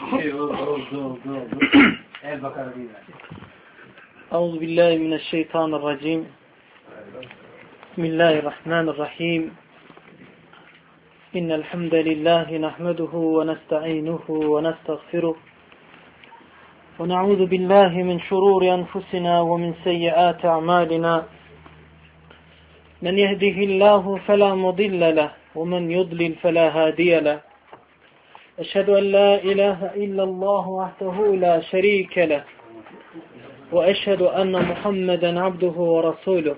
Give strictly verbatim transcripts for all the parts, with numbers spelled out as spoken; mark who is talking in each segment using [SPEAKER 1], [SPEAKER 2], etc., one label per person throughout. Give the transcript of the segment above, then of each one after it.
[SPEAKER 1] Euzu billahi mineşşeytanirracim. Bismillahirrahmanirrahim. İnnel hamdelellahi nahmeduhu ve nestainuhu ve nestağfiruh. Ve na'udzu billahi min şururi enfusina ve min seyyiati a'malina. Men yehdihillahu fela mudille leh ve men yudlil fela hadiye leh. Eşhedü en la ilahe illallah vahdehu la şerike leh. Ve eşhedü enne Muhammeden abduhu ve rasuluh.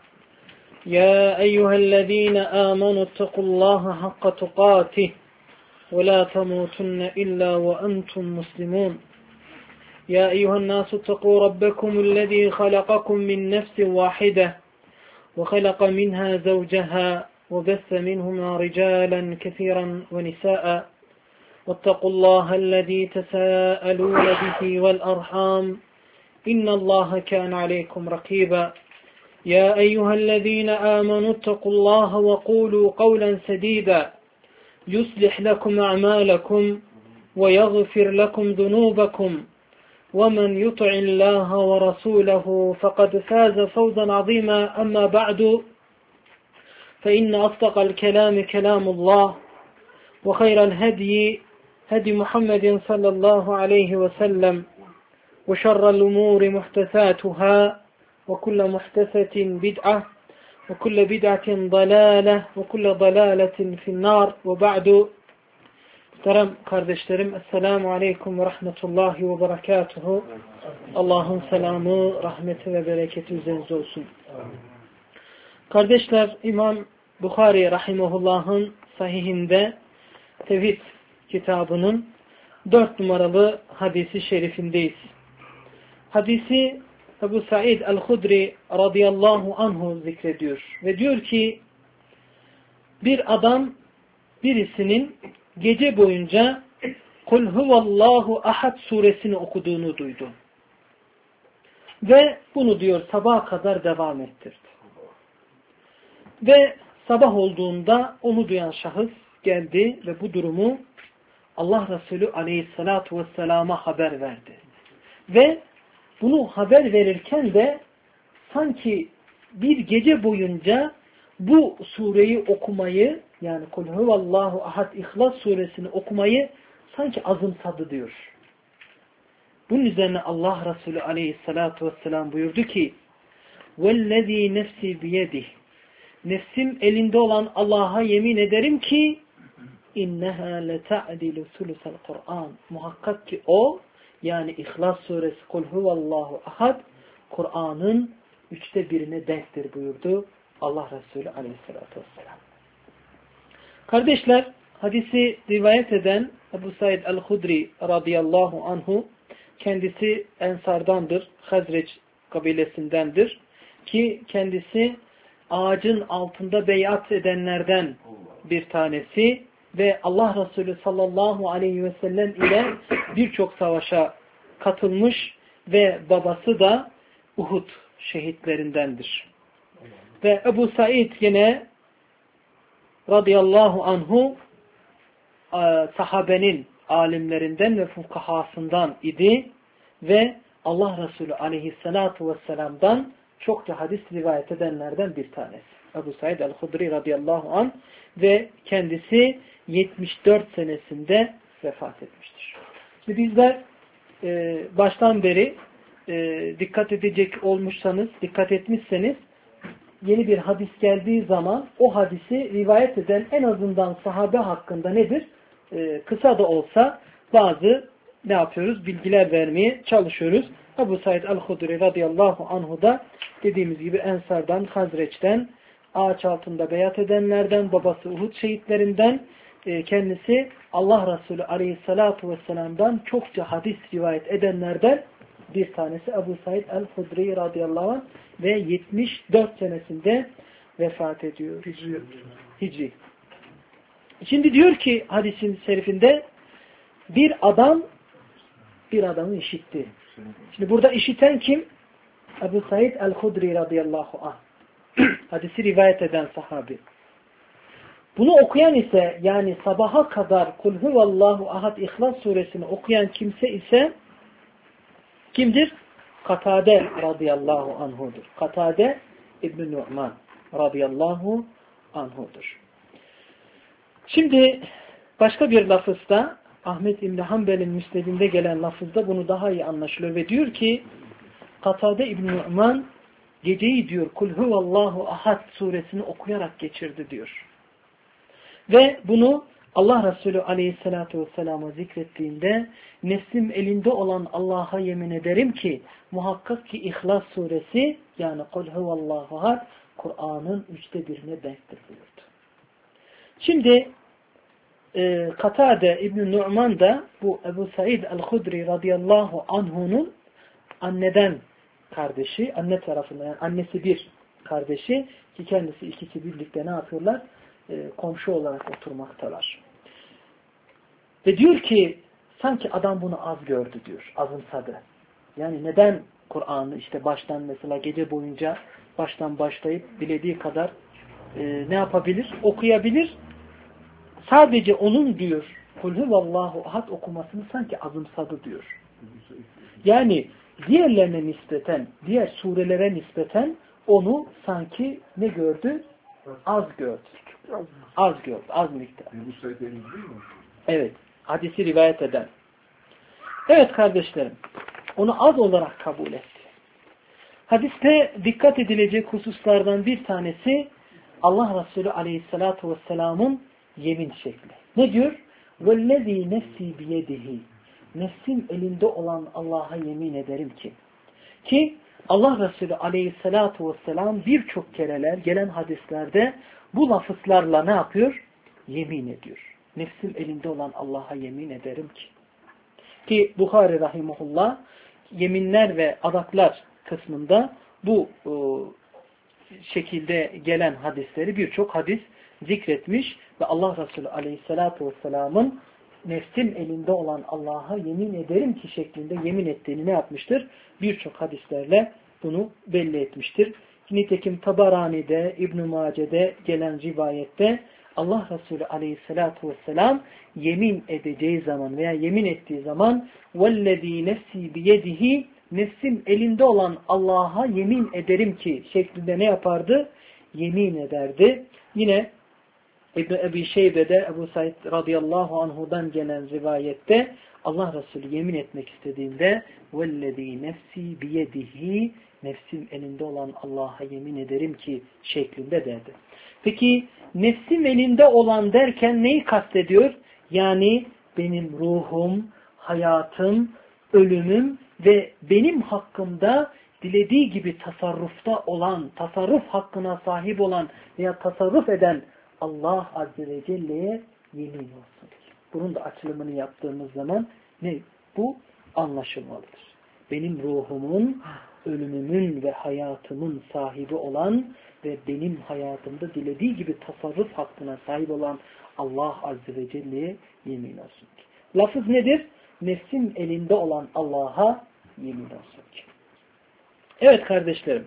[SPEAKER 1] Ya eyyühellezine amenu ittakullaha hakka tukatih ve la temutunne illa ve entum muslimun. Ya eyyühennasu ittaku rabbekumullezî halakakum min nefsin vahide ve halaka minha zavceha ve besse minhuma ricalan kesiran ve nisâ'a. واتقوا الله الذي تساءلون به والأرحام إن الله كان عليكم رقيبا يا أيها الذين آمنوا اتقوا الله وقولوا قولا سديدا يصلح لكم أعمالكم ويغفر لكم ذنوبكم ومن يطع الله ورسوله فقد فاز فوزا عظيما أما بعد فإن أصدق الكلام كلام الله وخير الهدي هدي محمد صلى الله عليه وسلم وشر الأمور محدثاتها وكل محدثة بدعة وكل بدعة ضلالة وكل ضلالة في النار وبعد. Muhterem kardeşlerim, Esselamu Aleyküm ve Rahmetullahi ve Berekatuhu. Allah'ın selamı, rahmeti ve bereketi üzerinize olsun. Kardeşler, İmam Bukhari Rahimahullah'ın sahihinde Tevhid kitabının dört numaralı hadisi şerifindeyiz. Hadisi Ebu Said el-Hudri radıyallahu anhu zikrediyor. Ve diyor ki, bir adam birisinin gece boyunca Kul huvallahu ahad suresini okuduğunu duydu. Ve bunu diyor sabaha kadar devam ettirdi. Ve sabah olduğunda onu duyan şahıs geldi ve bu durumu Allah Resulü aleyhissalatu vesselama haber verdi. Ve bunu haber verirken de sanki bir gece boyunca bu sureyi okumayı, yani Kul huvallahu ahad İhlas suresini okumayı sanki azımsadı diyor. Bunun üzerine Allah Resulü aleyhissalatu vesselam buyurdu ki وَالَّذ۪ي نَفْسِ بِيَدِهِ Nefsim elinde olan Allah'a yemin ederim ki İnneha leta'dilu sulusal Kur'an. Muhakkak ki o, yani İhlas suresi Kul huvallahu ahad, Kur'an'ın üçte birine denktir buyurdu Allah Resulü aleyhissalatü vesselam. Kardeşler, hadisi rivayet eden Ebu Said el-Hudri radıyallahu anhu, kendisi Ensardandır, Hazreç kabilesindendir ki kendisi ağacın altında beyat edenlerden bir tanesi ve Allah Resulü sallallahu aleyhi ve sellem ile birçok savaşa katılmış ve babası da Uhud şehitlerindendir. Ve Ebu Said yine radıyallahu anhu sahabenin alimlerinden ve fukahasından idi ve Allah Resulü aleyhissalatu vesselam'dan çokça hadis rivayet edenlerden bir tanesi. Ebu Said el-Hudri radıyallahu anh ve kendisi yetmiş dört senesinde vefat etmiştir. Şimdi bizler e, baştan beri e, dikkat edecek olmuşsanız, dikkat etmişseniz yeni bir hadis geldiği zaman o hadisi rivayet eden en azından sahabe hakkında nedir? E, kısa da olsa bazı ne yapıyoruz? Bilgiler vermeye çalışıyoruz. Ebu Said el-Hudri radıyallahu anhu da dediğimiz gibi Ensar'dan, Hazreç'ten, ağaç altında beyat edenlerden, babası Uhud şehitlerinden, e, kendisi Allah Resulü aleyhissalatu vesselam'dan çokça hadis rivayet edenlerden bir tanesi Ebu Said el-Hudri radıyallahu anh ve yetmiş dört senesinde vefat ediyor. Hicri. Hicri. Şimdi diyor ki hadisin şerifinde bir adam bir adamı işitti. Şimdi burada işiten kim? Ebu Said el-Hudri radıyallahu anh. Hadisi rivayet eden sahabi. Bunu okuyan ise yani sabaha kadar Kul huvallahu ahad İhlas suresini okuyan kimse ise kimdir? Katade radıyallahu anhudur. Katade İbn-i Nu'man radıyallahu anhudur. Şimdi başka bir lafızda Ahmet İbn Hanbel'in müsnedinde gelen lafızda bunu daha iyi anlaşılıyor ve diyor ki Katade İbn Nu'man geceyi diyor Kul huvallahu ahad suresini okuyarak geçirdi diyor. Ve bunu Allah Resulü aleyhissalatu vesselam'a zikrettiğinde nefsim elinde olan Allah'a yemin ederim ki muhakkak ki İhlas suresi yani Kul huvallahu ahad Kur'an'ın üçte birine denktir buyurdu. Şimdi e, Katade İbn-i Nu'man da bu Ebu Said el-Hudri radıyallahu anhu'nun anneden kardeşi, anne tarafından yani annesi bir kardeşi ki kendisi ikisi birlikte ne yapıyorlar? E, komşu olarak oturmaktalar. Ve diyor ki sanki adam bunu az gördü diyor, azımsadı. Yani neden Kur'an'ı işte baştan mesela gece boyunca baştan başlayıp dilediği kadar e, ne yapabilir? Okuyabilir. Sadece onun diyor Kul huvallahu ahad okumasını sanki azımsadı diyor. Yani diğerlerine nispeten, diğer surelere nispeten onu sanki ne gördü? Az gördü. Az gördü, az miktar. Evet, hadisi rivayet eden. Evet kardeşlerim, onu az olarak kabul etti. Hadiste dikkat edilecek hususlardan bir tanesi Allah Resulü aleyhissalatu vesselamın yemin şekli. Ne diyor? وَالَّذ۪ي نَفْسِي بِيَدِهِ Nefsim elinde olan Allah'a yemin ederim ki. Ki Allah Resulü aleyhissalatu vesselam birçok kereler gelen hadislerde bu lafızlarla ne yapıyor? Yemin ediyor. Nefsim elinde olan Allah'a yemin ederim ki. Ki Buhari rahimahullah yeminler ve adaklar kısmında bu e, şekilde gelen hadisleri birçok hadis zikretmiş ve Allah Resulü aleyhissalatu vesselamın nefsim elinde olan Allah'a yemin ederim ki şeklinde yemin ettiğini ne yapmıştır? Birçok hadislerle bunu belli etmiştir. Nitekim Tabarani'de, İbn-i Mace'de gelen rivayette Allah Resulü aleyhissalatu vesselam yemin edeceği zaman veya yemin ettiği zaman وَالَّذ۪ي نَفْسِي بِيَدِهِ nefsim elinde olan Allah'a yemin ederim ki şeklinde ne yapardı? Yemin ederdi. Yine İbn-i Ebi Şeybe'de Ebu Said radıyallahu anhu'dan gelen rivayette Allah Resulü yemin etmek istediğinde وَالَّذ۪ي nefsi biyedihi nefsim elinde olan Allah'a yemin ederim ki şeklinde derdi. Peki nefsim elinde olan derken neyi kastediyor? Yani benim ruhum, hayatım, ölümüm ve benim hakkımda dilediği gibi tasarrufta olan, tasarruf hakkına sahip olan veya tasarruf eden Allah Azze ve Celle'ye yemin olsun. Bunun da açılımını yaptığımız zaman ne? Bu anlaşılmalıdır. Benim ruhumun, ölümümün ve hayatımın sahibi olan ve benim hayatımda dilediği gibi tasarruf hakkına sahip olan Allah Azze ve Celle'ye yemin olsun. Lafız nedir? Nefsim elinde olan Allah'a yemin olsun ki. Evet kardeşlerim.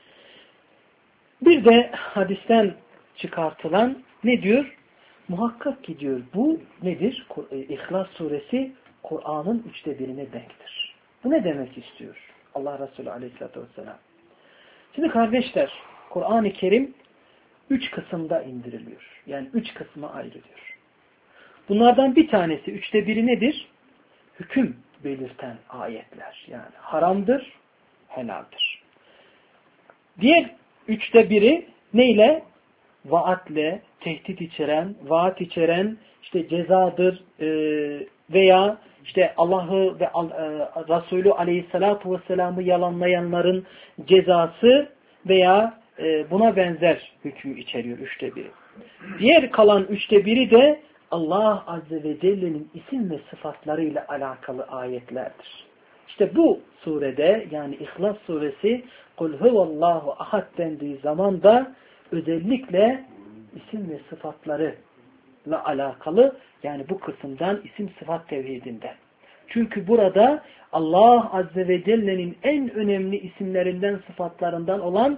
[SPEAKER 1] Bir de hadisten çıkartılan ne diyor? Muhakkak ki diyor bu nedir? İhlas suresi Kur'an'ın üçte birine denktir. Bu ne demek istiyor? Allah Resulü aleyhissalatü vesselam. Şimdi kardeşler Kur'an-ı Kerim üç kısımda indiriliyor. Yani üç kısma ayrılıyor. Bunlardan bir tanesi üçte biri nedir? Hüküm belirten ayetler. Yani haramdır, helaldir. Diğer üçte biri neyle? Vaatle, tehdit içeren, vaat içeren, işte cezadır e, veya işte Allah'ı ve e, Resulü aleyhissalatu vesselam'ı yalanlayanların cezası veya e, buna benzer hükmü içeriyor üçte biri. Diğer kalan üçte biri de Allah Azze ve Celle'nin isim ve sıfatlarıyla alakalı ayetlerdir. İşte bu surede yani İhlas suresi Kul huvallahu ahad dendiği zaman da özellikle isim ve sıfatlarıyla alakalı yani bu kısımdan isim sıfat tevhidinden. Çünkü burada Allah Azze ve Celle'nin en önemli isimlerinden sıfatlarından olan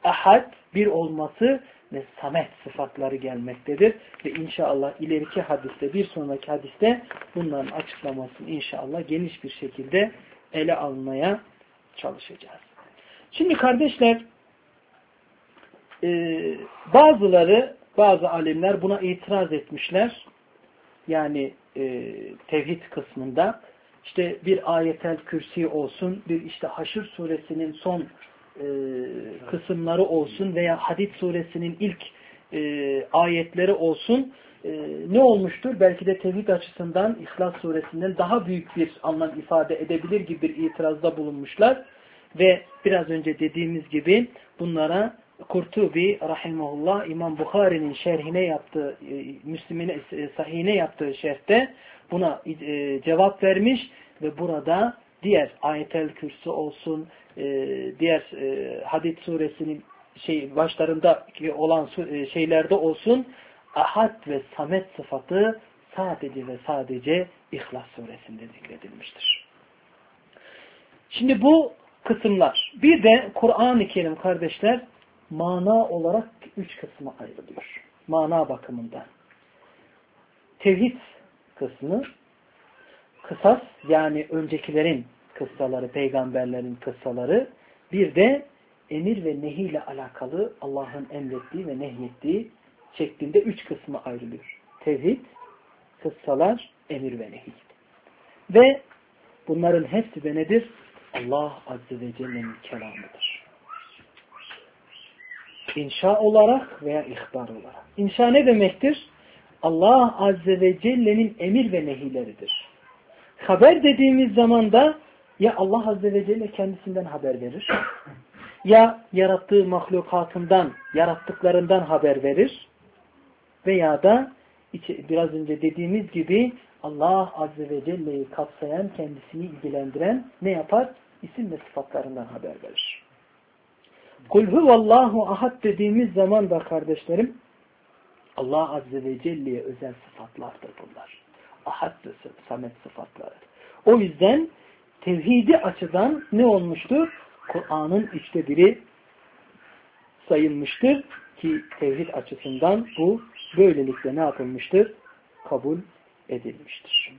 [SPEAKER 1] ahad, bir olması ve samet sıfatları gelmektedir. Ve inşallah ileriki hadiste, bir sonraki hadiste bunların açıklamasını inşallah geniş bir şekilde ele almaya çalışacağız. Şimdi kardeşler, e, bazıları, bazı alimler buna itiraz etmişler. Yani e, tevhid kısmında işte bir ayetel kürsi olsun, bir işte Haşr suresinin son e, kısımları olsun veya Hadid suresinin ilk e, ayetleri olsun, e, ne olmuştur? Belki de tevhid açısından İhlas suresinden daha büyük bir anlam ifade edebilir gibi bir itirazda bulunmuşlar. Ve biraz önce dediğimiz gibi bunlara Kurtubi rahimahullah İmam Bukhari'nin şerhine yaptığı, Müslim'in sahihine yaptığı şerhte buna e, cevap vermiş ve burada diğer ayetel kürsü olsun, e, diğer e, Hadid suresinin şey başlarında olan e, şeylerde olsun, ahad ve samet sıfatı sadece ve sadece İhlas suresinde zikredilmiştir. Şimdi bu kısımlar. Bir de Kur'an-ı Kerim kardeşler mana olarak üç kısma ayrılıyor. Mana bakımından. Tevhid kısmı, kısas yani öncekilerin kıssaları, peygamberlerin kıssaları, bir de emir ve nehi ile alakalı Allah'ın emrettiği ve nehyettiği şeklinde üç kısma ayrılıyor. Tevhid, kıssalar, emir ve nehi. Ve bunların hepsi de nedir? Allah Azze ve Celle'nin kelamıdır. İnşa olarak veya ihbar olarak. İnşa ne demektir? Allah Azze ve Celle'nin emir ve nehileridir. Haber dediğimiz zaman da ya Allah Azze ve Celle kendisinden haber verir, ya yarattığı mahlukatından, yarattıklarından haber verir veya da biraz önce dediğimiz gibi Allah Azze ve Celle'yi kapsayan, kendisini ilgilendiren ne yapar? İsim ve sıfatlarından haber verir. Kul huvallahu ahad dediğimiz zaman da kardeşlerim, Allah Azze ve Celle'ye özel sıfatlardır bunlar. Ahad ve samet sıfatları. O yüzden tevhidi açıdan ne olmuştur? Kur'an'ın üçte biri sayılmıştır ki tevhid açısından bu böylelikle ne yapılmıştır? Kabul edilmiştir.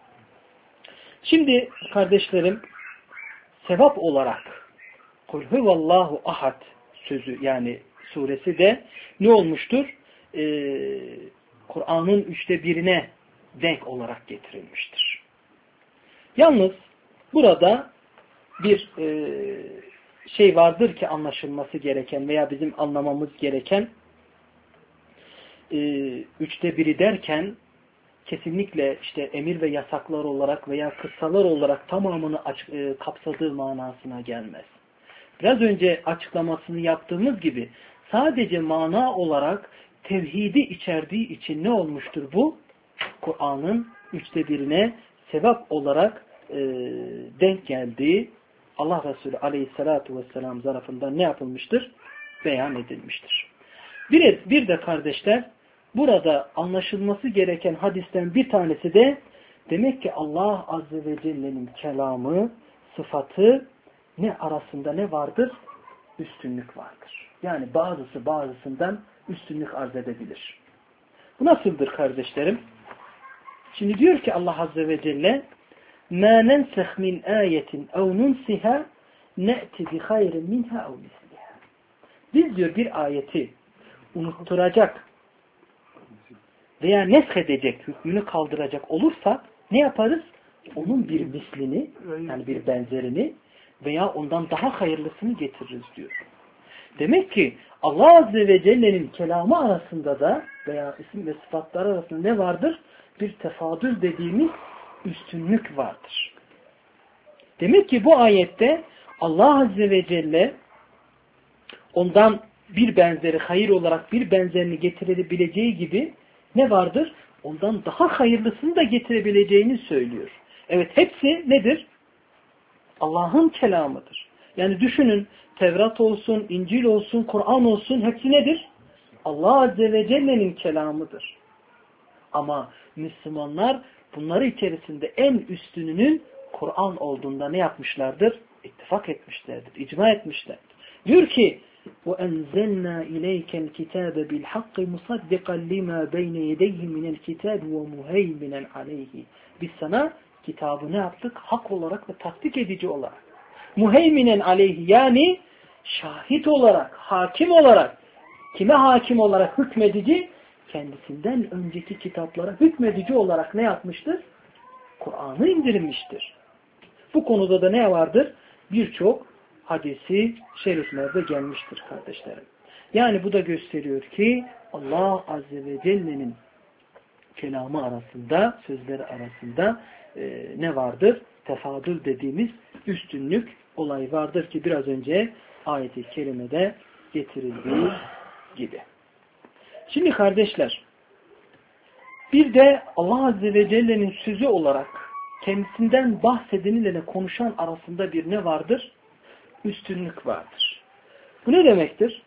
[SPEAKER 1] Şimdi kardeşlerim, sevap olarak Kul huvallahu ahad sözü yani suresi de ne olmuştur? Ee, Kur'an'ın üçte birine denk olarak getirilmiştir. Yalnız burada bir e, şey vardır ki anlaşılması gereken veya bizim anlamamız gereken, e, üçte biri derken kesinlikle işte emir ve yasaklar olarak veya kıssalar olarak tamamını aç, e, kapsadığı manasına gelmez. Biraz önce açıklamasını yaptığımız gibi sadece mana olarak tevhidi içerdiği için ne olmuştur bu? Kur'an'ın üçte birine sevap olarak e, denk geldiği Allah Resulü Aleyhisselatü Vesselam tarafından ne yapılmıştır? Beyan edilmiştir. Bir, bir de kardeşler, burada anlaşılması gereken hadisten bir tanesi de demek ki Allah Azze ve Celle'nin kelamı, sıfatı ne arasında ne vardır? Üstünlük vardır. Yani bazısı bazısından üstünlük arz edebilir. Bu nasıldır kardeşlerim? Şimdi diyor ki Allah Azze ve Celle مَا نَنْسَخْ مِنْ آيَةٍ اَوْ نُنْسِهَا نَأْتِ بِخَيْرٍ مِنْهَا اَوْ مِثْلِهَا. Biz diyor bir ayeti unutturacak veya neshedecek, hükmünü kaldıracak olursa ne yaparız? Onun bir mislini, yani bir benzerini veya ondan daha hayırlısını getiririz diyor. Demek ki Allah Azze ve Celle'nin kelamı arasında da veya isim ve sıfatlar arasında ne vardır? Bir tefadül dediğimiz üstünlük vardır. Demek ki bu ayette Allah Azze ve Celle ondan bir benzeri hayır olarak bir benzerini getirebileceği gibi ne vardır? Ondan daha hayırlısını da getirebileceğini söylüyor. Evet, hepsi nedir? Allah'ın kelamıdır. Yani düşünün, Tevrat olsun, İncil olsun, Kur'an olsun, hepsi nedir? Allah Azze ve Celle'nin kelamıdır. Ama Müslümanlar bunları içerisinde en üstününün Kur'an olduğunda ne yapmışlardır? İttifak etmişlerdir, icma etmişlerdir. Diyor ki وَاَنْزَلْنَا اِلَيْكَ الْكِتَابَ بِالْحَقِّ مُصَدِّقًا لِمَا بَيْنَ يَدَيْهِ مِنَ الْكِتَابِ وَمُهَيْمِنًا عَلَيْهِ. Biz sana kitabı ne yaptık? Hak olarak ve tasdik edici olarak. Muheyminen aleyhi, yani şahit olarak, hakim olarak. Kime hakim olarak? Hükmedici. Kendisinden önceki kitaplara hükmedici olarak ne yapmıştır? Kur'an'ı indirmiştir. Bu konuda da ne vardır? Birçok hadisi şeriflerde gelmiştir kardeşlerim. Yani bu da gösteriyor ki Allah Azze ve Celle'nin kelamı arasında, sözleri arasında e, ne vardır? Tefadül dediğimiz üstünlük olayı vardır ki biraz önce ayet-i kerimede getirildiği gibi. Şimdi kardeşler, bir de Allah Azze ve Celle'nin sözü olarak kendisinden bahsedeniyle konuşan arasında bir ne vardır? Üstünlük vardır. Bu ne demektir?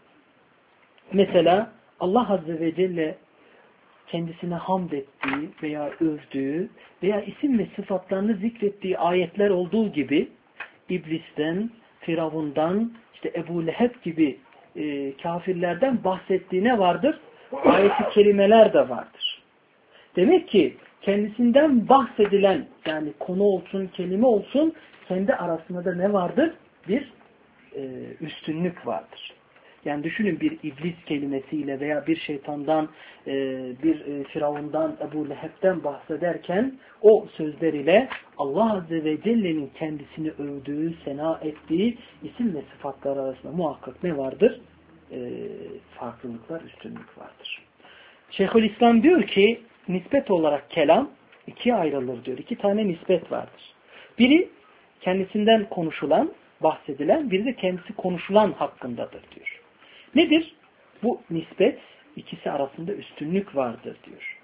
[SPEAKER 1] Mesela Allah Azze ve Celle kendisine hamd ettiği veya övdüğü veya isim ve sıfatlarını zikrettiği ayetler olduğu gibi İblis'ten, Firavun'dan, işte Ebu Leheb gibi e, kafirlerden bahsettiği ne vardır? Ayet-i kerimeler de vardır. Demek ki kendisinden bahsedilen, yani konu olsun, kelime olsun, kendi arasında da ne vardır? Bir e, üstünlük vardır. Yani düşünün, bir iblis kelimesiyle veya bir şeytandan, e, bir e, Firavundan, Ebu Leheb'den bahsederken o sözler ile Allah Azze ve Celle'nin kendisini övdüğü, sena ettiği isim ve sıfatlar arasında muhakkak ne vardır? E, farklılıklar, üstünlük vardır. Şeyhülislam diyor ki, nispet olarak kelam ikiye ayrılır diyor. İki tane nispet vardır. Biri kendisinden konuşulan, bahsedilen, biri de kendisi konuşulan hakkındadır diyor. Nedir? Bu nispet, ikisi arasında üstünlük vardır diyor.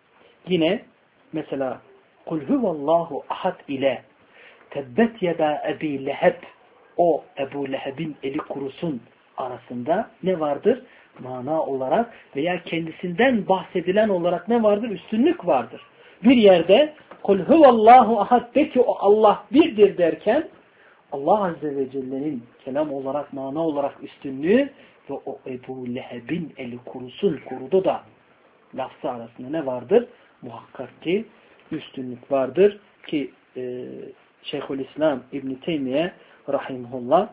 [SPEAKER 1] Yine mesela kul huvallahu ahad ile tebbet yeda Ebi Leheb, o Ebu Leheb'in eli kurusun arasında ne vardır? Mana olarak veya kendisinden bahsedilen olarak ne vardır? Üstünlük vardır. Bir yerde kul huvallahu ahad, de ki o Allah birdir derken Allah Azze ve Celle'nin kelam olarak, mana olarak üstünlüğü ve o Ebu Leheb'in eli kurusun, kurudu da lafzı arasında ne vardır? Muhakkak ki üstünlük vardır ki e, Şeyhülislam İbn-i Teymiye rahimahullah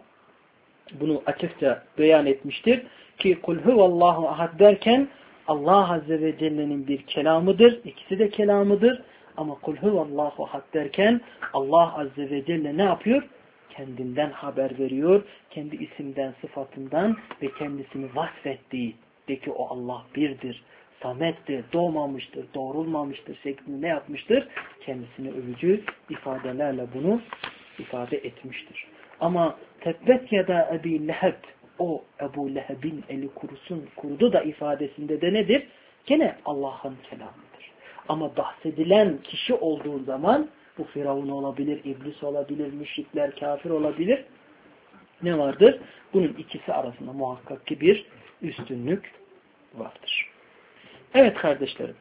[SPEAKER 1] bunu açıkça beyan etmiştir ki kul huvallahu ahad derken Allah Azze ve Celle'nin bir kelamıdır. İkisi de kelamıdır. Ama kul huvallahu ahad derken Allah Azze ve Celle ne yapıyor? Kendinden haber veriyor. Kendi isimden, sıfatından ve kendisini vasfettiği de ki o Allah birdir, samettir, doğmamıştır, doğrulmamıştır şeklinde ne yapmıştır? Kendisini övücü ifadelerle bunu ifade etmiştir. Ama tebbet yeda Ebi Leheb, o Ebu Leheb'in eli kurusun, kurudu da ifadesinde de nedir? Gene Allah'ın kelamıdır. Ama bahsedilen kişi olduğu zaman bu Firavun olabilir, iblis olabilir, müşrikler, kafir olabilir. Ne vardır? Bunun ikisi arasında muhakkak ki bir üstünlük vardır. Evet kardeşlerim.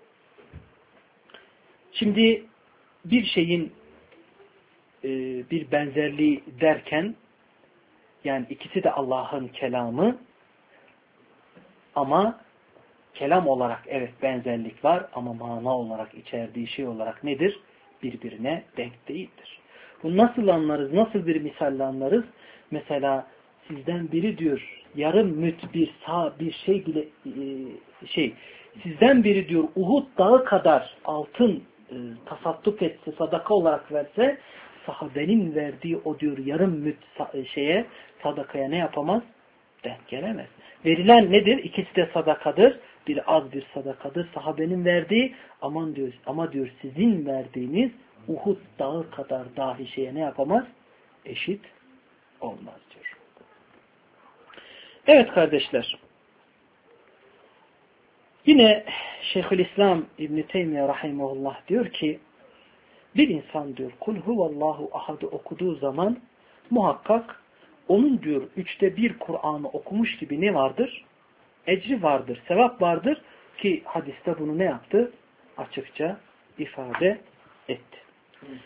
[SPEAKER 1] Şimdi bir şeyin e, bir benzerliği derken, yani ikisi de Allah'ın kelamı ama kelam olarak evet benzerlik var ama mana olarak içerdiği şey olarak nedir? Birbirine denk değildir. Bunu nasıl anlarız? Nasıl bir misalle anlarız? Mesela sizden biri diyor yarım müt bir sağ bir şey bile e, şey sizden biri diyor Uhud dağı kadar altın e, tasadduk etse, sadaka olarak verse, sahabenin verdiği o diyor yarım müt şeye, sadakaya ne yapamaz? Denk gelemez. Verilen nedir? İkisi de sadakadır. Bir az bir sadakadır. Sahabenin verdiği aman diyor, ama diyor sizin verdiğiniz Uhud dağı kadar dahi şeye ne yapamaz? Eşit olmaz diyor. Evet kardeşler. Yine Şeyhülislam İbn-i Teymiye rahimahullah diyor ki bir insan diyor kul huvallahu ahad'ı okuduğu zaman muhakkak onun diyor üçte bir Kur'an'ı okumuş gibi ne vardır? Ecri vardır, sevap vardır ki hadiste bunu ne yaptı? Açıkça ifade etti.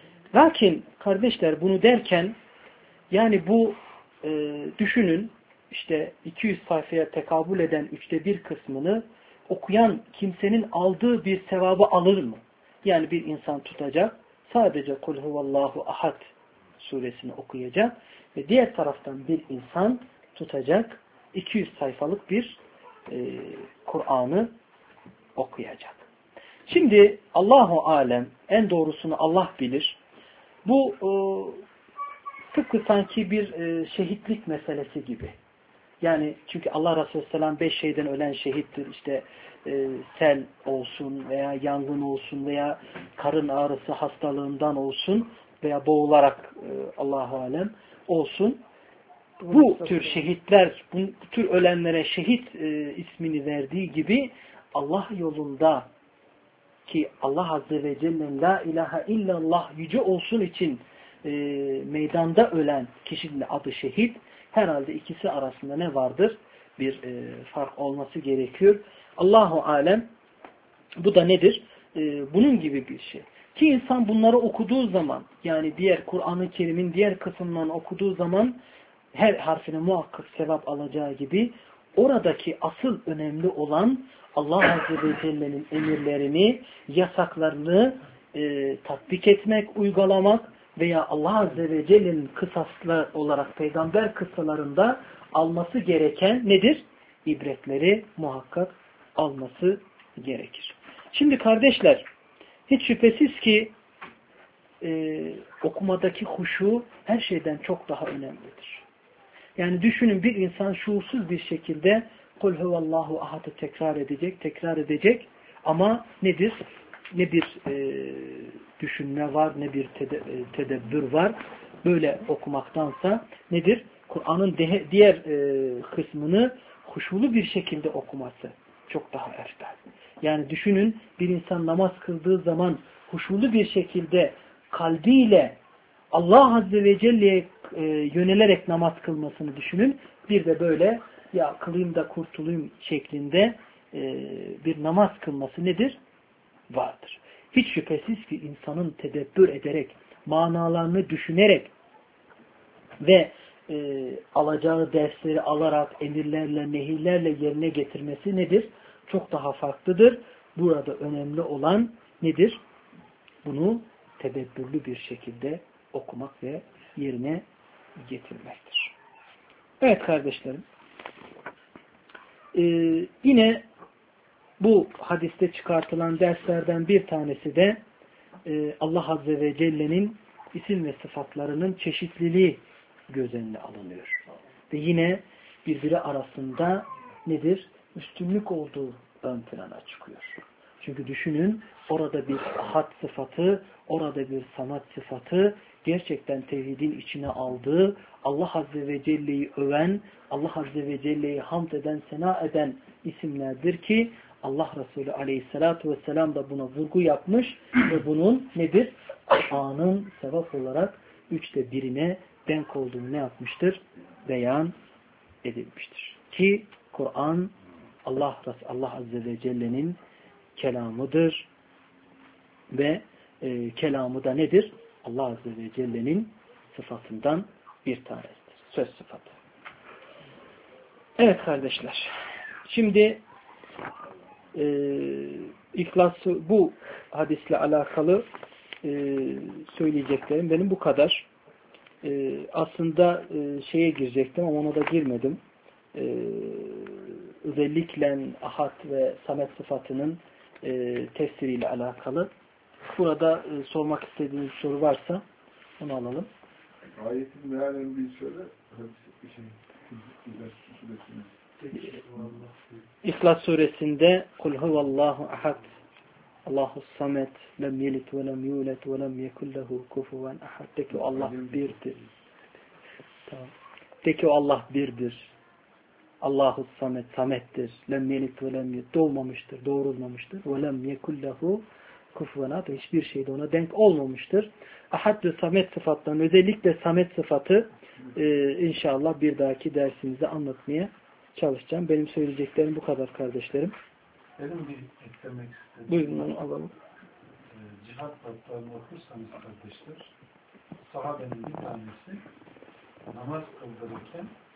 [SPEAKER 1] Lakin kardeşler bunu derken yani bu e, düşünün işte iki yüz sayfaya tekabül eden üçte bir kısmını okuyan kimsenin aldığı bir sevabı alır mı? Yani bir insan tutacak, sadece Kul huvallahu ahad suresini okuyacak ve diğer taraftan bir insan tutacak, iki yüz sayfalık bir e, Kur'an'ı okuyacak. Şimdi Allahu alem, en doğrusunu Allah bilir. Bu e, tıpkı sanki bir e, şehitlik meselesi gibi. Yani çünkü Allah Resulü Selam beş şeyden ölen şehittir. İşte e, sel olsun veya yangın olsun veya karın ağrısı hastalığından olsun veya boğularak e, Allahu alem olsun. Bu tür şehitler, bu tür ölenlere şehit e, ismini verdiği gibi Allah yolunda ki Allah Azze ve Celle'nin la ilahe illallah yüce olsun için e, meydanda ölen kişinin adı şehit. Herhalde ikisi arasında ne vardır? Bir e, fark olması gerekiyor. Allahu alem, bu da nedir? E, bunun gibi bir şey. Ki insan bunları okuduğu zaman, yani diğer Kur'an-ı Kerim'in diğer kısımlarını okuduğu zaman her harfine muhakkak sevap alacağı gibi oradaki asıl önemli olan Allah Azze ve Celle'nin emirlerini, yasaklarını e, tatbik etmek, uygulamak veya Allah Azze ve Celle'nin kısaslı olarak peygamber kıssalarında alması gereken nedir? İbretleri muhakkak alması gerekir. Şimdi kardeşler, hiç şüphesiz ki e, okumadaki huşu her şeyden çok daha önemlidir. Yani düşünün, bir insan şuursuz bir şekilde Kul huvallahu ahad'ı tekrar edecek, tekrar edecek ama nedir? Ne bir e, düşünme var, ne bir tede, e, tedebbür var. Böyle okumaktansa nedir? Kur'an'ın diğer e, kısmını huşulu bir şekilde okuması çok daha ertel. Yani düşünün, bir insan namaz kıldığı zaman huşulu bir şekilde kalbiyle Allah Azze ve Celle'ye e, yönelerek namaz kılmasını düşünün. Bir de böyle ya kılayım da kurtulayım şeklinde e, bir namaz kılması nedir? Vardır. Hiç şüphesiz ki insanın tedebbür ederek, manalarını düşünerek ve e, alacağı dersleri alarak, emirlerle, nehirlerle yerine getirmesi nedir? Çok daha farklıdır. Burada önemli olan nedir? Bunu tedebbürlü bir şekilde okumak ve yerine getirmektir. Evet kardeşlerim. Ee, yine bu hadiste çıkartılan derslerden bir tanesi de e, Allah Azze ve Celle'nin isim ve sıfatlarının çeşitliliği göz önüne alınıyor. Ve yine birbiri arasında nedir? Üstünlük olduğu ön plana çıkıyor. Çünkü düşünün, orada bir ahad sıfatı, orada bir samat sıfatı, gerçekten tevhidin içine aldığı, Allah Azze ve Celle'yi öven, Allah Azze ve Celle'yi hamd eden, sena eden isimlerdir ki Allah Resulü Aleyhisselatü Vesselam da buna vurgu yapmış ve bunun nedir? Kur'an'ın sevap olarak üçte birine denk olduğunu ne yapmıştır? Beyan edilmiştir. Ki Kur'an Allah, Allah Azze ve Celle'nin kelamıdır ve e, kelamı da nedir? Allah Azze ve Celle'nin sıfatından bir tanesidir. Söz sıfatı. Evet kardeşler. Şimdi e, İhlas, bu hadisle alakalı e, söyleyeceklerim benim bu kadar. E, aslında e, şeye girecektim ama ona da girmedim. E, özellikle ahad ve samet sıfatının e, tefsiriyle alakalı. Burada e, sormak istediğiniz bir soru varsa onu alalım.
[SPEAKER 2] Ayetin mealen bir söyle. Şey,
[SPEAKER 1] İhlas suresinde Kul huvallahu ahad Allahu samet lem yelit ve lem yulet ve lem yekun lehu kufuven ahad. De ki Allah birdir. Tamam. De ki Allah birdir. Allahu samet, samettir. Lem yelit ve lem yulet, doğmamıştır, doğrulmamıştır. Ve lem yekun lehu kufuven ahad. Hiçbir şeyde ona denk olmamıştır. Ahad ve samet sıfatlarının, özellikle samet sıfatı e, inşallah bir dahaki dersimizde anlatmaya çalışacağım. Benim söyleyeceklerim bu kadar kardeşlerim.
[SPEAKER 3] Benim bir eklemek istediğim.
[SPEAKER 1] Buyurun onu alalım.
[SPEAKER 3] E, cihat batlarını okursanız kardeşler, sahabenin bir tanesi namaz kıldırırken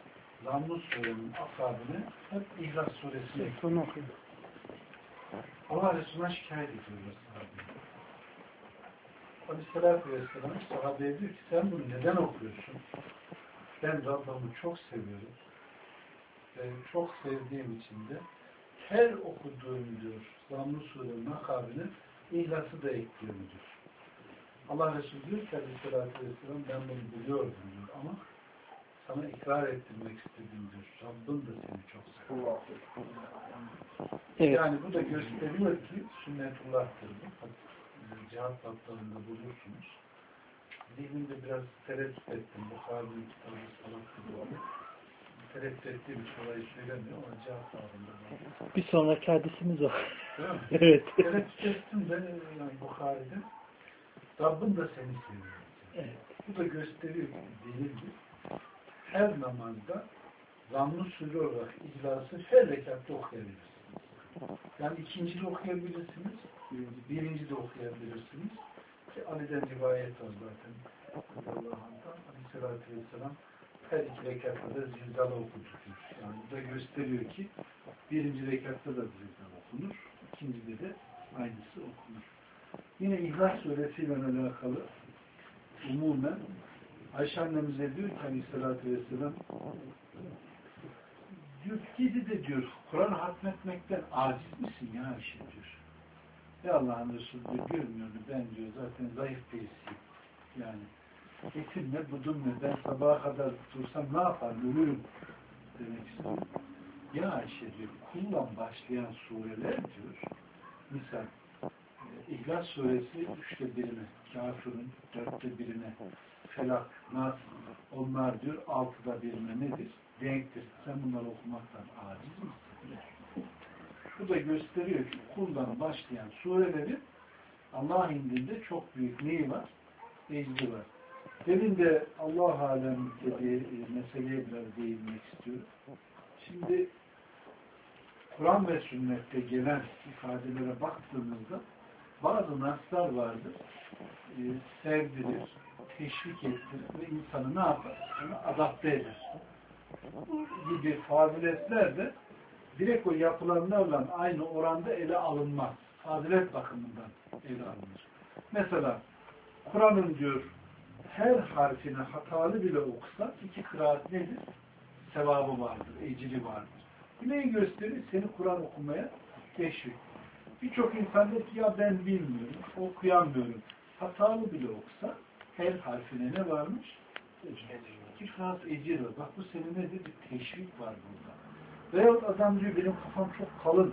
[SPEAKER 3] Zamm-ı Sure'nin akabine hep İhlas Suresini
[SPEAKER 1] Sonu okuyun.
[SPEAKER 3] Allah Resulü'ne şikayet ediyorlar sahabeye. Aleyhisselatü Vesselam sahabeye diyor ki sen bunu neden okuyorsun? Ben Rabbimi çok seviyorum. Ve çok sevdiğim için de her okuduğum diyor Zamm-ı Sure'nin akabine İhlas'ı da ekliyorum diyor. Allah Resulü diyor ki Aleyhisselatü Vesselam ben bunu biliyordum diyor ama sana ikrar ettirmek istedim diyor. Rabbim de seni çok seviyor.
[SPEAKER 1] Evet.
[SPEAKER 3] Yani bu da gösteriyor ki sünnetullah'tır bu. Cihat tatlarında bulursunuz. Zihnimde biraz tereddüt ettim. Bukhari'nin kitabı salattı bu. Tereddüt ettiğim için olayı söylemiyor ama cihat tatlarında var.
[SPEAKER 1] Bir sonraki hadisimiz o.
[SPEAKER 3] Değil mi?
[SPEAKER 1] Evet.
[SPEAKER 3] Tereddüt ettim de yani Bukhari'de Rabbim de seni seviyor.
[SPEAKER 1] Evet.
[SPEAKER 3] Bu da gösteriyor ki değildir. Her namazda Zamm-ı Sure olarak İhlas'ı her rekatta okuyabilirsiniz. Yani ikinci de okuyabilirsiniz, birinci de okuyabilirsiniz. Ki Ali'den rivayet var zaten. Allah'tan Aleyhisselatü Vesselam her iki rekatta da zilzal okutur. Yani bu da gösteriyor ki birinci rekatta da zilzal okunur, ikincide de aynısı okunur. Yine İhlas Suresi'yle alakalı umumen Ayşe annemize diyor ki Aleyhisselatü Vesselam diyor ki de diyor Kur'an hatmetmekten aciz misin ya Ayşe diyor. Ya Allah'ın Resulü diyor görmüyordu ben diyor zaten zayıf birisiyim. Yani etim ne budum ne ben sabaha kadar dursam ne yaparım ölürüm demek istiyor. Ya Ayşe diyor kullan başlayan sureler diyor misal İhlas Suresi üçte birine, Kafir'in dörtte birine, Felak, Nas, onlar diyor altıda birine nedir? Denktir. Sen bunları okumaktan aciz misin? Bu da gösteriyor ki kuldan başlayan surelerin Allah indinde çok büyük neyi var? Ecri var. Demin de Allah alem dediği meseleye biraz değinmek istiyorum. Şimdi Kur'an ve sünnette gelen ifadelere baktığımızda bazı naslar vardır. E, sevdirir, teşvik ettirir ve insanı ne yapar? Onu adapte eder. Bu gibi faziletler de direkt o yapılanlarla aynı oranda ele alınmaz. Fazilet bakımından ele alınır. Mesela Kur'an'ın diyor her harfine hatalı bile okusa iki kıraat nedir? Sevabı vardır, ecri vardır. Bu neyi gösterir? Seni Kur'an okumaya teşvik. Birçok insan der ki ya ben bilmiyorum, okuyamıyorum. Hatalı bile okusa her harfine ne varmış? İki kıraat ecir var. Bak bu senin nedir? Bir teşvik var burada. Veyahut adam diyor benim kafam çok kalın.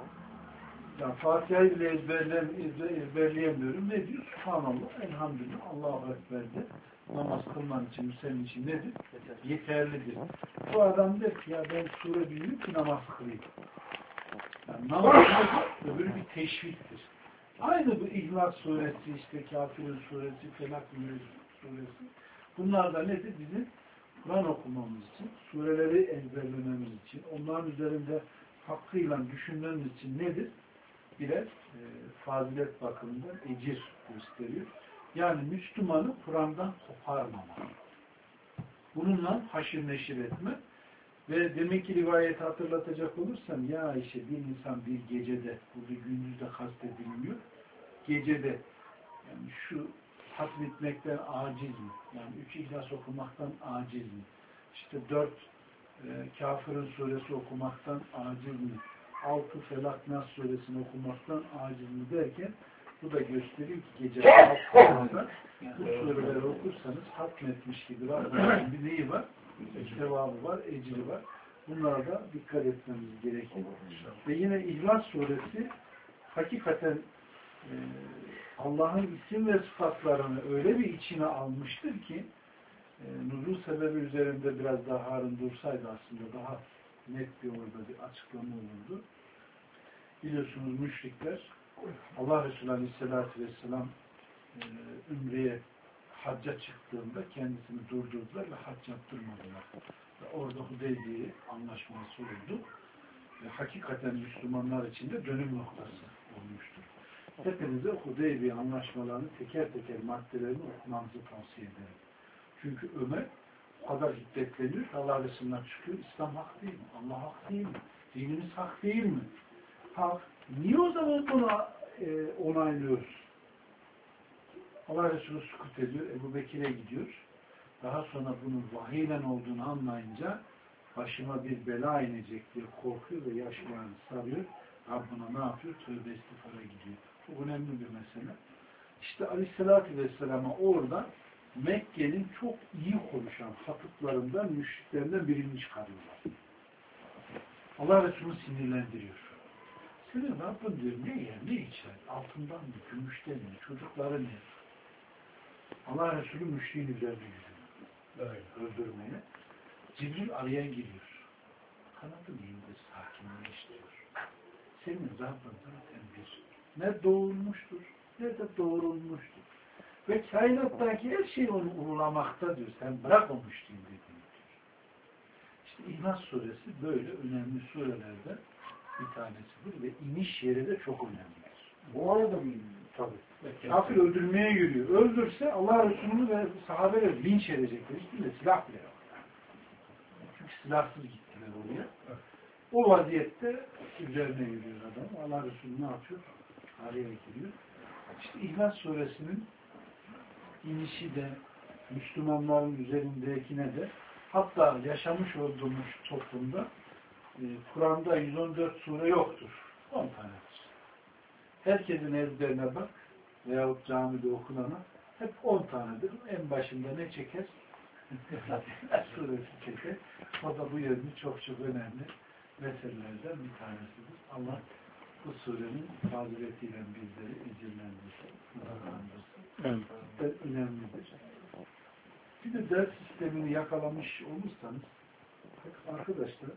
[SPEAKER 3] Ya Fatiha'yı bile ezberlem, ezber, ezberleyemiyorum. Ne diyor? Subhanallah, elhamdülillah, Allahu Ekber'de namaz kılman için, senin için nedir? Yeterlidir. Bu adam der ki ya ben sure bilmiyorum ki namaz kılayım. Yani namaz öbürü bir teşviktir. Aynı bu İhlas suresi, işte Kafir'in suresi, Felak suresi. Bunlar da nedir? Bizim Kur'an okumamız için, sureleri ezberlememiz için, onların üzerinde hakkıyla düşünmemiz için nedir? Birer e, fazilet bakımından ecir gösteriyor. Yani Müslümanı Kur'an'dan koparmama. Bununla haşir neşir etme. Ve demek ki rivayeti hatırlatacak olursam ya Ayşe bir insan bir gecede, burada gündüzde kastedilmiyor, gecede yani şu hatmetmekten aciz mi? Yani üç İhlas okumaktan aciz mi? İşte dört e, Kafir'in suresi okumaktan aciz mi? Altı Felak Nas suresini okumaktan aciz mi derken bu da gösteriyor ki gece altı bu sureleri okursanız hatmetmiş gibi Rabbimizin bir neyi var? Sevabı var, ecri var. Bunlara da dikkat etmemiz gerekir. Ve yine İhlas suresi hakikaten e, Allah'ın isim ve sıfatlarını öyle bir içine almıştır ki e, nuzul sebebi üzerinde biraz daha Harun dursaydı aslında daha net bir orada bir açıklama olurdu. Biliyorsunuz müşrikler Allah Resulü Aleyhisselatü Vesselam e, Ümre'ye hacca çıktığında kendisini durdurdular ve hac yaptırmadılar. Ve orada Hudeybiye anlaşması oldu. Ve hakikaten Müslümanlar için de dönüm noktası olmuştur. Hepinize Hudeybiye anlaşmalarını teker teker maddelerini okumanızı tavsiye ederim. Çünkü Ömer o kadar hiddetleniyor. Allah Resulü'nden çıkıyor. İslam hak değil mi? Allah hak değil mi? Dinimiz hak değil mi? Hak. Niye o zaman bunu e, onaylıyoruz? Allah Resulü sükut ediyor. Ebu Bekir'e gidiyor. Daha sonra bunun vahiyle olduğunu anlayınca başıma bir bela inecek diye korkuyor ve yaşlarını sarıyor. Rabbına ne yapıyor? Tövbe istifara gidiyor. Çok önemli bir mesele. İşte Aleyhisselatü Vesselam'a orada Mekke'nin çok iyi konuşan hatıplarından, müşriklerinden birini çıkarıyorlar. Allah Resulü sinirlendiriyor. Senin Rabbin diyor ne yer, ne içer? Altından mı, gümüşten mi, çocukları ne? Allah Resulü müşriğin üzerine gidiyor. Öldürmeye. Cibril araya giriyor. Kanadın iyiydi, sakinleş diyor. Senin Rabbin zaten bir. Ne doğurmuştur, ne de doğrulmuştur. Ve kainattaki her şey onu uğurlamakta diyor. Sen bırak o müşriğin dediğini diyor. İşte İhlas suresi böyle önemli surelerden bir tanesidir ve iniş yeri de çok önemlidir.
[SPEAKER 2] Bu arada mı?
[SPEAKER 3] Tabii. Kafir öldürmeye yürüyor. Öldürse Allah Resulü'nü ve sahabeleri linç edecekler. Hiçbirinde silah bile yok. Çünkü silahsız gittiler oraya. O vaziyette üzerine yürüyor adam. Allah Resulü ne yapıyor? Araya giriyor. İşte İhlas suresinin inişi de Müslümanların üzerindekine de hatta yaşamış olduğumuz toplumda e, Kur'an'da yüz on dört sure yoktur. on tanedir. Herkesin ezberine bak veyahut camide okunana hep on tanedir. En başında ne çeker? suresi çeker. O da bu yönü çok çok önemli meselelerden bir tanesidir. Allah bu surenin faziletiyle bizleri ecirlendirsin, kazandırsın. Evet. Önemlidir. Bir de ders sistemini yakalamış olursanız arkadaşlar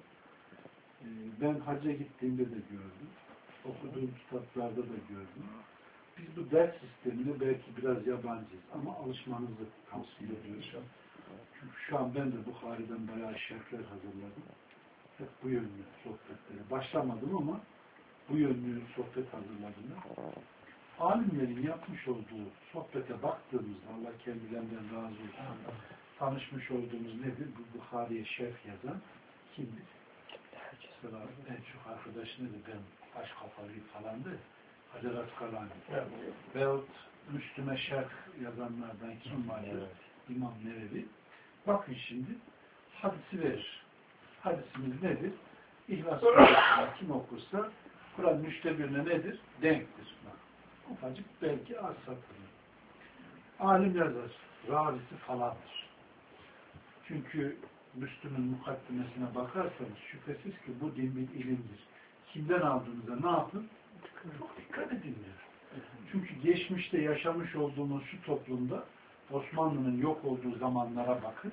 [SPEAKER 3] ben hacca gittiğimde de gördüm. Okuduğum kitaplarda da gördüm. Biz bu ders sistemine belki biraz yabancıyız ama alışmanızı tavsiye ediyoruz. Çünkü şu an ben de Bukhari'den bayağı şerhler hazırladım. Hep bu yönlü sohbetlere. Başlamadım ama bu yönlü sohbet hazırladım. Alimlerin yapmış olduğu sohbete baktığımızda Allah kendilerinden razı olsun. Tanışmış olduğumuz nedir? Bu Bukhari'ye şerh yazan kimdir? Mesela en çok arkadaşı nedir? Ben baş kafalıyım falandı. Hacer Askalani. Evet. Veyahut Müslüme şerh yazanlardan kim vardır? Evet. İmam Nevevi. Bakın şimdi hadisi verir. Hadisimiz nedir? İhlas Suresi'ni kim okursa Kur'an'ın üçte birine nedir? Denktir. Bak. Ufacık belki az satılır. Alim yazar. Ravisi falandır. Çünkü Müslüm'ün mukaddimesine bakarsanız şüphesiz ki bu din bir ilimdir. Kimden aldığınıza ne yapın? Çok dikkat edin diyor. Çünkü geçmişte yaşamış olduğumuz şu toplumda Osmanlı'nın yok olduğu zamanlara bakın.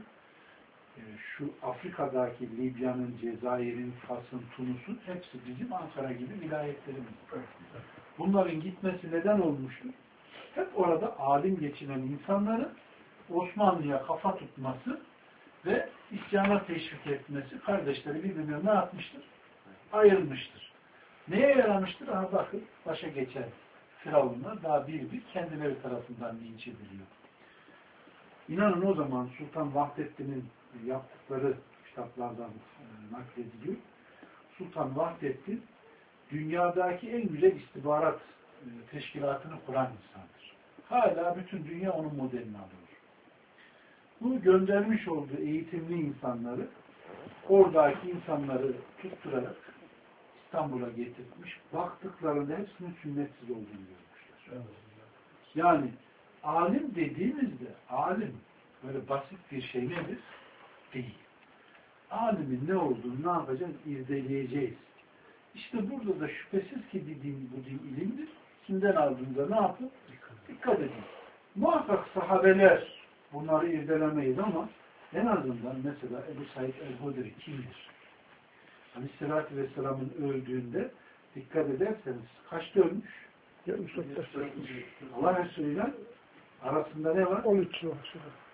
[SPEAKER 3] Şu Afrika'daki Libya'nın, Cezayir'in, Fas'ın, Tunus'un hepsi bizim Ankara gibi vilayetlerimiz. Bunların gitmesi neden olmuştur? Hep orada alim geçinen insanların Osmanlı'ya kafa tutması ve isyana teşvik etmesi kardeşleri birbirine ne yapmıştır? Ayırmıştır. Neye yaramıştır? Aha bakın başa geçen firavunlar daha bir bir kendileri tarafından linç ediliyor. İnanın o zaman Sultan Vahdettin'in yaptıkları kitaplardan e, naklediliyor. Sultan Vahdettin dünyadaki en güzel istihbarat e, teşkilatını kuran insandır. Hala bütün dünya onun modelini alıyor. Bu göndermiş olduğu eğitimli insanları oradaki insanları tutturarak İstanbul'a getirmiş. Baktıklarında hepsinin sünnetsiz olduğunu görmüşler. Yani alim dediğimizde alim böyle basit bir şey nedir? Değil. Alimin ne olduğunu ne yapacağız? İrdeleyeceğiz. İşte burada da şüphesiz ki bir din, bu din ilimdir. Kimden aldığında ne yapın? Dikkat edin. Muhakkak sahabeler bunları irdelemeyiz ama en azından mesela Ebu Said el-Hudri kimdir? Aleyhisselatü Vesselam'ın öldüğünde dikkat ederseniz kaçta ölmüş? Allah Resulü'yle arasında ne var?
[SPEAKER 1] on üç var.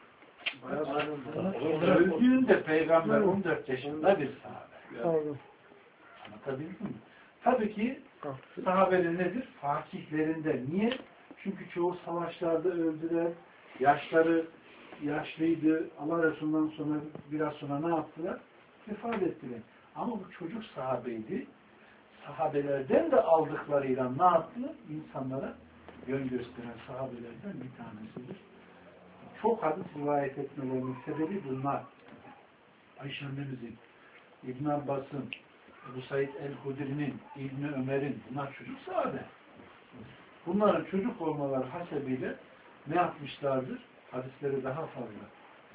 [SPEAKER 3] Öldüğünde Peygamber on dört yaşında bir sahabe. Anlatabildim mi? Tabii ki sahabenin nedir? Fakihlerinde. Niye? Çünkü çoğu savaşlarda öldüler. Yaşları yaşlıydı. Allah Resulü'nden sonra biraz sonra ne yaptılar? Vefat ettiler. Ama bu çocuk sahabeydi. Sahabelerden de aldıklarıyla ne yaptı? İnsanlara yön gösteren sahabelerden bir tanesidir. Çok hadis rivayet etmelerinin sebebi bunlar. Ayşe annemizin, İbn Abbas'ın, Ebu Said el-Hudri'nin, İbn Ömer'in, bunlar çocuk sahabe. Bunların çocuk olmaları hasebiyle ne yapmışlardır? Hadisleri daha fazla e,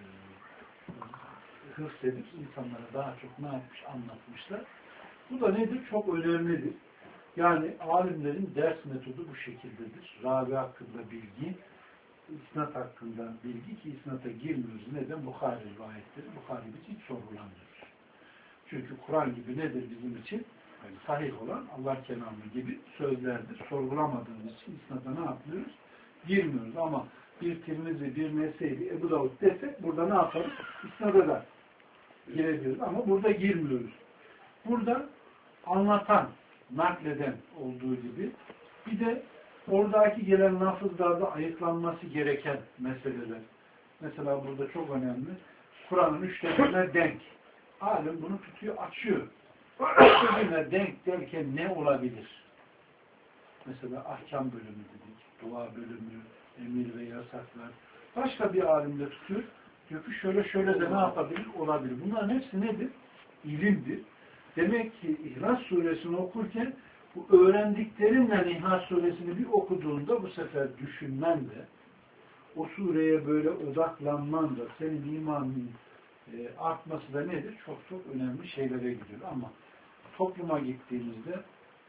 [SPEAKER 3] hırs edip insanlara daha çok ne yapmış, anlatmışlar. Bu da nedir? Çok önemlidir. Yani alimlerin ders metodu bu şekildedir. Ravi hakkında bilgi, isnat hakkında bilgi ki isnata girmiyoruz. Neden? Bukhari rivayetleri. Bukhari biz hiç sorgulamıyoruz. Çünkü Kur'an gibi nedir bizim için? Yani sahih olan Allah kelamı gibi sözlerdir. Sorgulamadığımız için isnata ne yapmıyoruz? Girmiyoruz. Ama bir Tirmizi, bir Nese'yi, Ebu Davud desek burada ne yaparız? İsnata da girebiliriz. Ama burada girmiyoruz. Burada anlatan, nakleden olduğu gibi bir de oradaki gelen lafızlarda ayıklanması gereken meseleler. Mesela burada çok önemli. Kur'an'ın üçlerine denk. Alim bunu tutuyor, açıyor. Üçlerine denk derken ne olabilir? Mesela ahkam bölümü dedik, dua bölümü, emir ve yasaklar. Başka bir alimde tutuyor. Diyor ki şöyle şöyle de ne yapabilir? Olabilir. Bunların hepsi nedir? İlimdir. Demek ki İhlas Suresini okurken bu öğrendiklerinle İhlas Suresini bir okuduğunda bu sefer düşünmen de o sureye böyle odaklanman da senin imanın e, artması da nedir? Çok çok önemli şeylere gidiyor. Ama topluma gittiğimizde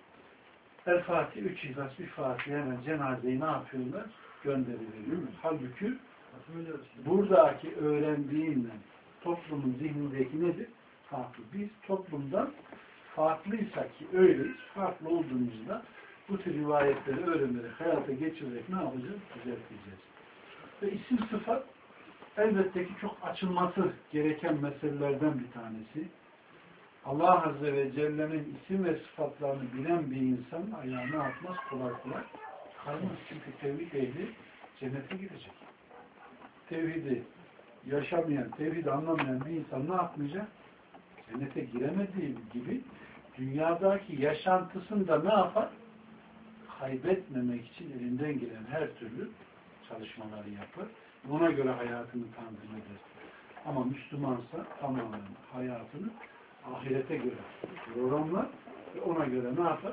[SPEAKER 3] El Fatih, üç İhlas, bir Fatih hemen cenazeyi ne yapıyorlar? Gönderilir. Halbuki buradaki öğrendiğinle toplumun zihnindeki nedir? Farklı. Biz toplumdan farklıysak ki öyleyiz, farklı olduğumuzda bu tür rivayetleri öğrenerek, hayata geçirerek ne yapacağız? Düzelteceğiz. Ve isim sıfat elbette ki çok açılması gereken meselelerden bir tanesi. Allah Azze ve Celle'nin isim ve sıfatlarını bilen bir insan ayağını atmaz kolay kolay kalmaz. Çünkü tevhid ehli cennete gidecek. Tevhidi yaşamayan, tevhidi anlamayan bir insan ne yapmayacak? Cennete giremediği gibi dünyadaki yaşantısını da ne yapar? Kaybetmemek için elinden gelen her türlü çalışmaları yapar. Ona göre hayatını tanzim eder. Ama Müslümansa tamamen hayatını ahirete göre programlar ve ona göre ne yapar?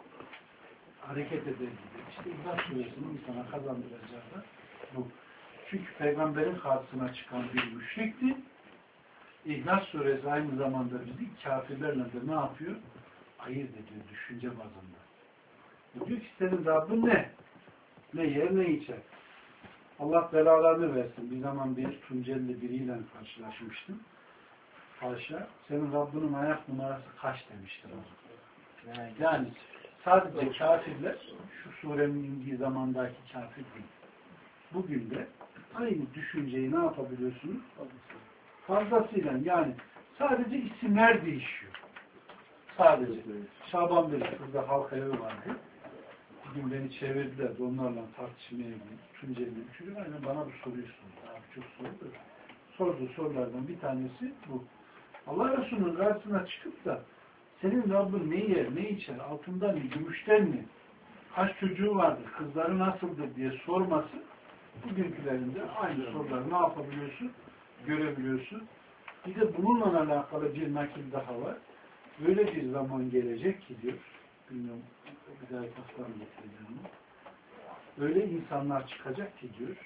[SPEAKER 3] Hareket eder. İşte İhlas Suresi'nin insana kazandıracağı da bu. Çünkü Peygamberin karşısına çıkan bir müşrikti. İhlas Suresi aynı zamanda bizi kafirlerle de ne yapıyor? Ayırt ediyor düşünce bazında. Diyor ki senin Rabbin ne? Ne yer ne içer? Allah belalarını versin. Bir zaman bir Tuncelli biriyle karşılaşmıştım. Paşa, senin Rabbinin ayak numarası kaç demiştir. Yani sadece kafirler şu surenin indiği zamandaki kafir değil. Bugün de aynı düşünceyi ne yapabiliyorsunuz? Fazlasıyla yani sadece isimler değişiyor. Sadece. Şaban Bey, kızda halk evi vardı. Bir gün beni çevirdiler de onlarla tartışmaya gittim. Tunceli bir çocuk aynen bana bu soruyu sordu. Abi çok sordu. Sorduğu sorulardan bir tanesi bu. Allah Resulü'nün karşısına çıkıp da senin Rabbin ne yer, ne içer, altından mı, gümüşten mi, kaç çocuğu vardır, kızları nasıldır diye sorması bugünkülerinde aynı soruları ne yapabiliyorsun? Görebiliyorsun. Bir de bununla alakalı bir nakil daha var. Böyle bir zaman gelecek ki diyor, bilmiyorum bir daha kaslarını getireceğim. Öyle insanlar çıkacak ki diyor,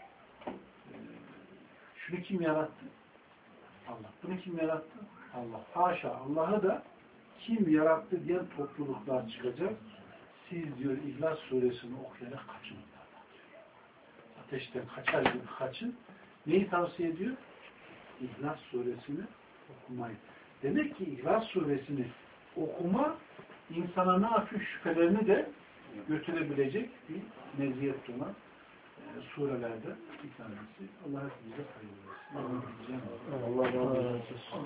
[SPEAKER 3] şunu kim yarattı? Allah. Bunu kim yarattı? Allah. Haşa. Allah'ı da kim yarattı diyen topluluklar çıkacak. Siz diyor İhlas Suresini okuyarak kaçın. Ateşten kaçar gibi kaçın. Neyi tavsiye ediyor? İhlas Suresini okumayı. Demek ki İhlas Suresini okuma insana ne yapıyor? Şüphelerini de götürebilecek bir meziyet olan e, surelerde bir tanesi. Allah hepimize hayırlı olsun. Allah razı olsun.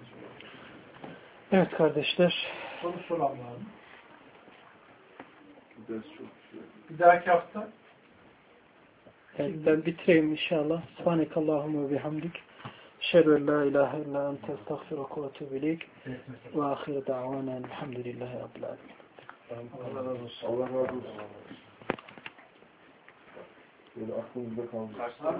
[SPEAKER 1] Evet kardeşler.
[SPEAKER 3] Soru soran var mı? Bir dahaki hafta
[SPEAKER 1] Evet, ben bitireyim inşallah. Subhanekallahumma ve bihamdik. Eşhedü en la ilahe illa ente estağfiruke ve etûbü ileyk. Ve ahir da'vana elhamdülillahi rabbil alemin.
[SPEAKER 2] Allah razı olsun. Allah razı olsun. Böyle aklımızda kalmış.